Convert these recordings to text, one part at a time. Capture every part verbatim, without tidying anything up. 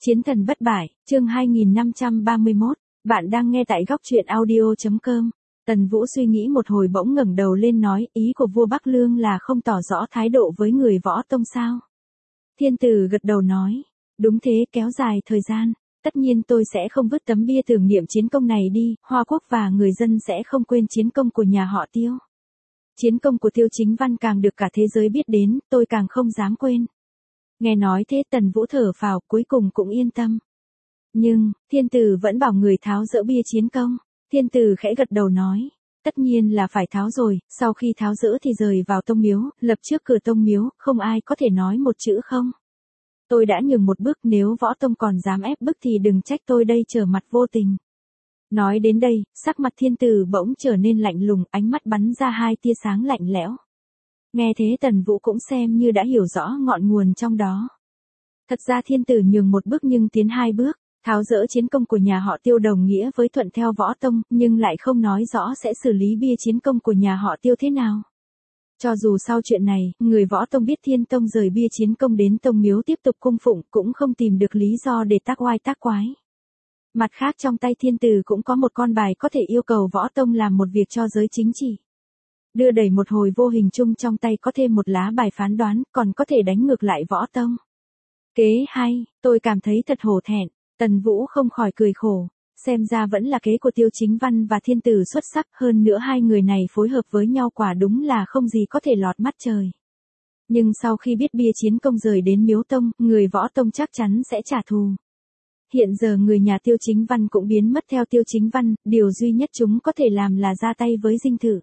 Chiến thần bất bại, chương hai nghìn năm trăm ba mươi mốt, bạn đang nghe tại góc truyện audio chấm com. Tần Vũ suy nghĩ một hồi bỗng ngẩng đầu lên nói, ý của vua Bắc Lương là không tỏ rõ thái độ với người Võ Tông sao? Thiên Tử gật đầu nói, đúng thế, kéo dài thời gian, tất nhiên tôi sẽ không vứt tấm bia tưởng niệm chiến công này đi, Hoa Quốc và người dân sẽ không quên chiến công của nhà họ Tiêu. Chiến công của Tiêu Chính Văn càng được cả thế giới biết đến, tôi càng không dám quên. Nghe nói thế Tần Vũ thở phào, cuối cùng cũng yên tâm. Nhưng, Thiên Tử vẫn bảo người tháo dỡ bia chiến công. Thiên Tử khẽ gật đầu nói, tất nhiên là phải tháo rồi, sau khi tháo dỡ thì rời vào tông miếu, lập trước cửa tông miếu, không ai có thể nói một chữ không. Tôi đã nhường một bước, nếu Võ Tông còn dám ép bức thì đừng trách tôi đây trở mặt vô tình. Nói đến đây, sắc mặt Thiên Tử bỗng trở nên lạnh lùng, ánh mắt bắn ra hai tia sáng lạnh lẽo. Nghe thế Tần Vũ cũng xem như đã hiểu rõ ngọn nguồn trong đó. Thật ra Thiên Tử nhường một bước nhưng tiến hai bước, tháo dỡ chiến công của nhà họ Tiêu đồng nghĩa với thuận theo Võ Tông, nhưng lại không nói rõ sẽ xử lý bia chiến công của nhà họ Tiêu thế nào. Cho dù sau chuyện này, người Võ Tông biết Thiên Tông rời bia chiến công đến tông miếu tiếp tục cung phụng cũng không tìm được lý do để tác oai tác quái. Mặt khác trong tay Thiên Tử cũng có một con bài có thể yêu cầu Võ Tông làm một việc cho giới chính trị. Đưa đẩy một hồi vô hình chung trong tay có thêm một lá bài phán đoán, còn có thể đánh ngược lại Võ Tông. Kế hay, tôi cảm thấy thật hổ thẹn, Tần Vũ không khỏi cười khổ, xem ra vẫn là kế của Tiêu Chính Văn và Thiên Tử xuất sắc, hơn nữa hai người này phối hợp với nhau quả đúng là không gì có thể lọt mắt trời. Nhưng sau khi biết bia chiến công rời đến Miếu Tông, người Võ Tông chắc chắn sẽ trả thù. Hiện giờ người nhà Tiêu Chính Văn cũng biến mất theo Tiêu Chính Văn, điều duy nhất chúng có thể làm là ra tay với Dinh Thự.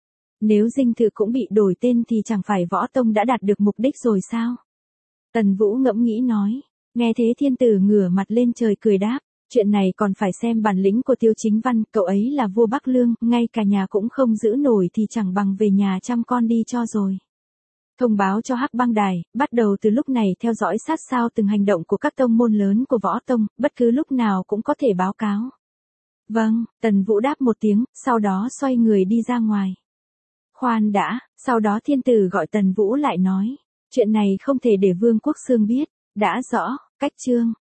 Nếu Dinh Thự cũng bị đổi tên thì chẳng phải Võ Tông đã đạt được mục đích rồi sao? Tần Vũ ngẫm nghĩ nói. Nghe thế Thiên Tử ngửa mặt lên trời cười đáp. Chuyện này còn phải xem bản lĩnh của Tiêu Chính Văn, cậu ấy là vua Bắc Lương, ngay cả nhà cũng không giữ nổi thì chẳng bằng về nhà chăm con đi cho rồi. Thông báo cho Hắc Băng Đài, bắt đầu từ lúc này theo dõi sát sao từng hành động của các tông môn lớn của Võ Tông, bất cứ lúc nào cũng có thể báo cáo. Vâng, Tần Vũ đáp một tiếng, sau đó xoay người đi ra ngoài. Khoan đã, sau đó Thiên Tử gọi Tần Vũ lại nói, chuyện này không thể để Vương Quốc Xương biết, đã rõ, cách chương.